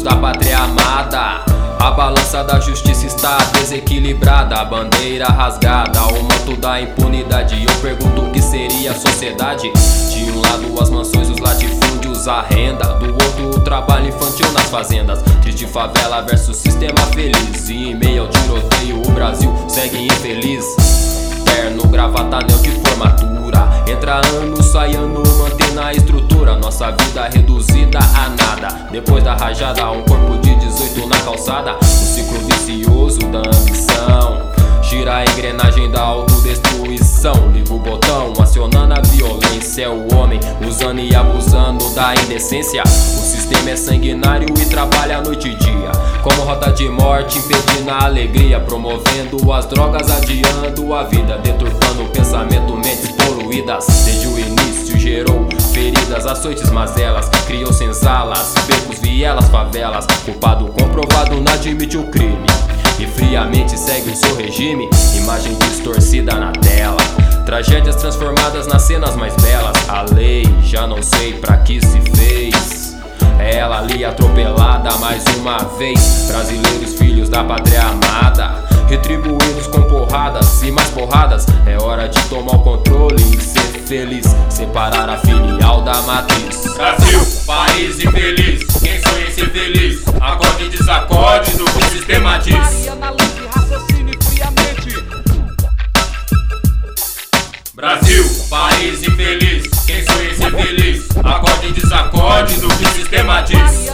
da pátria amada. A balança da justiça está desequilibrada, a bandeira rasgada, o manto da impunidade. Eu pergunto o que seria a sociedade. De um lado as mansões, os latifúndios, a renda, do outro o trabalho infantil nas fazendas. Triste favela versus sistema feliz, e em meio ao tiroteio o Brasil segue infeliz. Terno, gravata, anel de formatura, entra ano, sai ano, mantém a estrutura. Nossa vida reduzida a nada, depois da rajada um corpo de 18 na calçada. O ciclo vicioso da ambição gira a engrenagem da autodestruição. Liga o botão, acionando a violência. É o homem usando e abusando da indecência. O sistema é sanguinário e trabalha noite e dia, como rota de morte, impedindo a alegria, promovendo as drogas, adiando a vida, deturpando o pensamento, mentes poluídas. Desde o início gerou feridas, açoites, mazelas, criou senzalas, becos, vielas, favelas. Culpado comprovado não admite o crime e friamente segue o seu regime. Imagem distorcida na tela, tragédias transformadas nas cenas mais belas. A lei já não sei pra que se fez, é ela ali atropelada mais uma vez. Brasileiros, filhos da pátria amada, retribuídos com porradas e mais porradas. É hora de tomar o controle e ser feliz, separar a filial da matriz. Brasil, país infeliz, quem sonha em ser feliz, acorde e desacorde do que o sistema diz. Brasil, país infeliz, quem sonha em ser feliz, acorde e desacorde do que o sistema diz.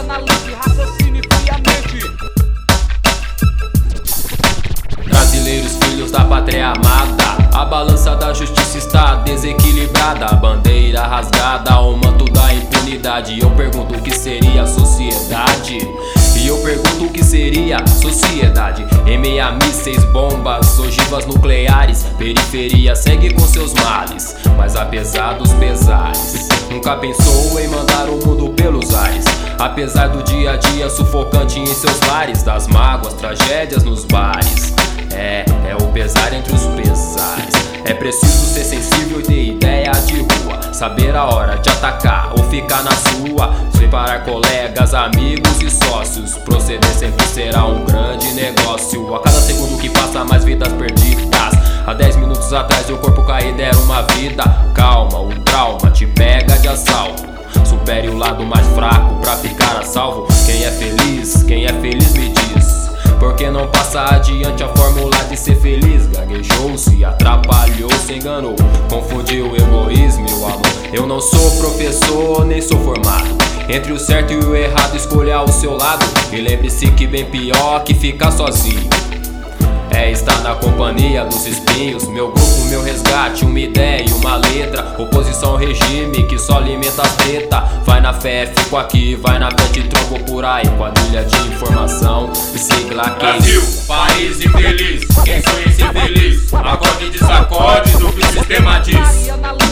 Brasileiros, filhos da pátria amada, a balança da justiça está desequilibrada, a bandeira rasgada, o manto da impunidade. Eu pergunto o que seria a sociedade, e eu pergunto o que seria a sociedade. Em meio a mísseis, bombas, ogivas nucleares, periferia segue com seus males, mas apesar dos pesares, nunca pensou em mandar o mundo pelos ares. Apesar do dia a dia sufocante em seus lares, das mágoas, tragédias nos bares. É o pesar entre os pesares. É preciso ser sensível e ter ideia de rua, saber a hora de atacar ou ficar na sua, separar colegas, amigos e sócios. Proceder sempre será um grande negócio. A cada segundo que passa, mais vidas perdidas. Há 10 minutos atrás o corpo caído era uma vida. Calma, o trauma te pega de assalto. Supere o lado mais fraco pra ficar a salvo. Quem é feliz me diz, porque não passa adiante a fórmula de ser feliz. Gaguejou-se, atrapalhou-se, enganou, confundiu o egoísmo e o amor. Eu não sou professor, nem sou formado. Entre o certo e o errado, escolha o seu lado. E lembre-se que bem pior que ficar sozinho é estar na companhia dos espinhos. Meu grupo, meu resgate, uma ideia e uma letra. Oposição ao regime que só alimenta a treta. Vai na fé, fico aqui, vai na fé, te trombo por aí. Quadrilha de informação e sigla quem. Brasil, país infeliz, quem sonha em ser feliz, acorde e desacorde do que o sistema diz.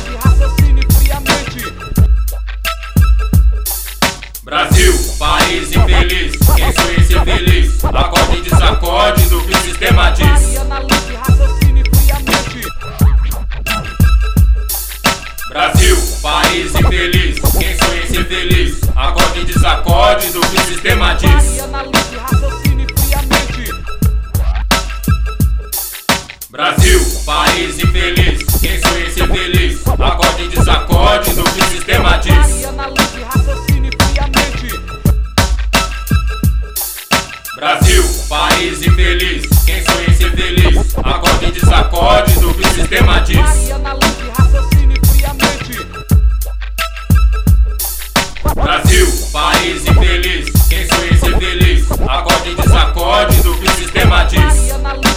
Brasil, país infeliz, quem sonha em ser feliz, acorde e desacorde do que o sistema diz. Brasil, país infeliz, quem sonha em ser feliz, acorde e desacorde do que o sistema diz. Brasil, país infeliz, quem sonha em ser feliz, acorde e desacorde do que o sistema diz. Brasil, país infeliz, quem sonha em ser feliz, acorde e desacorde do que o sistema diz. Brasil, país infeliz, quem sonha em ser feliz, acorde e desacorde do que o sistema diz.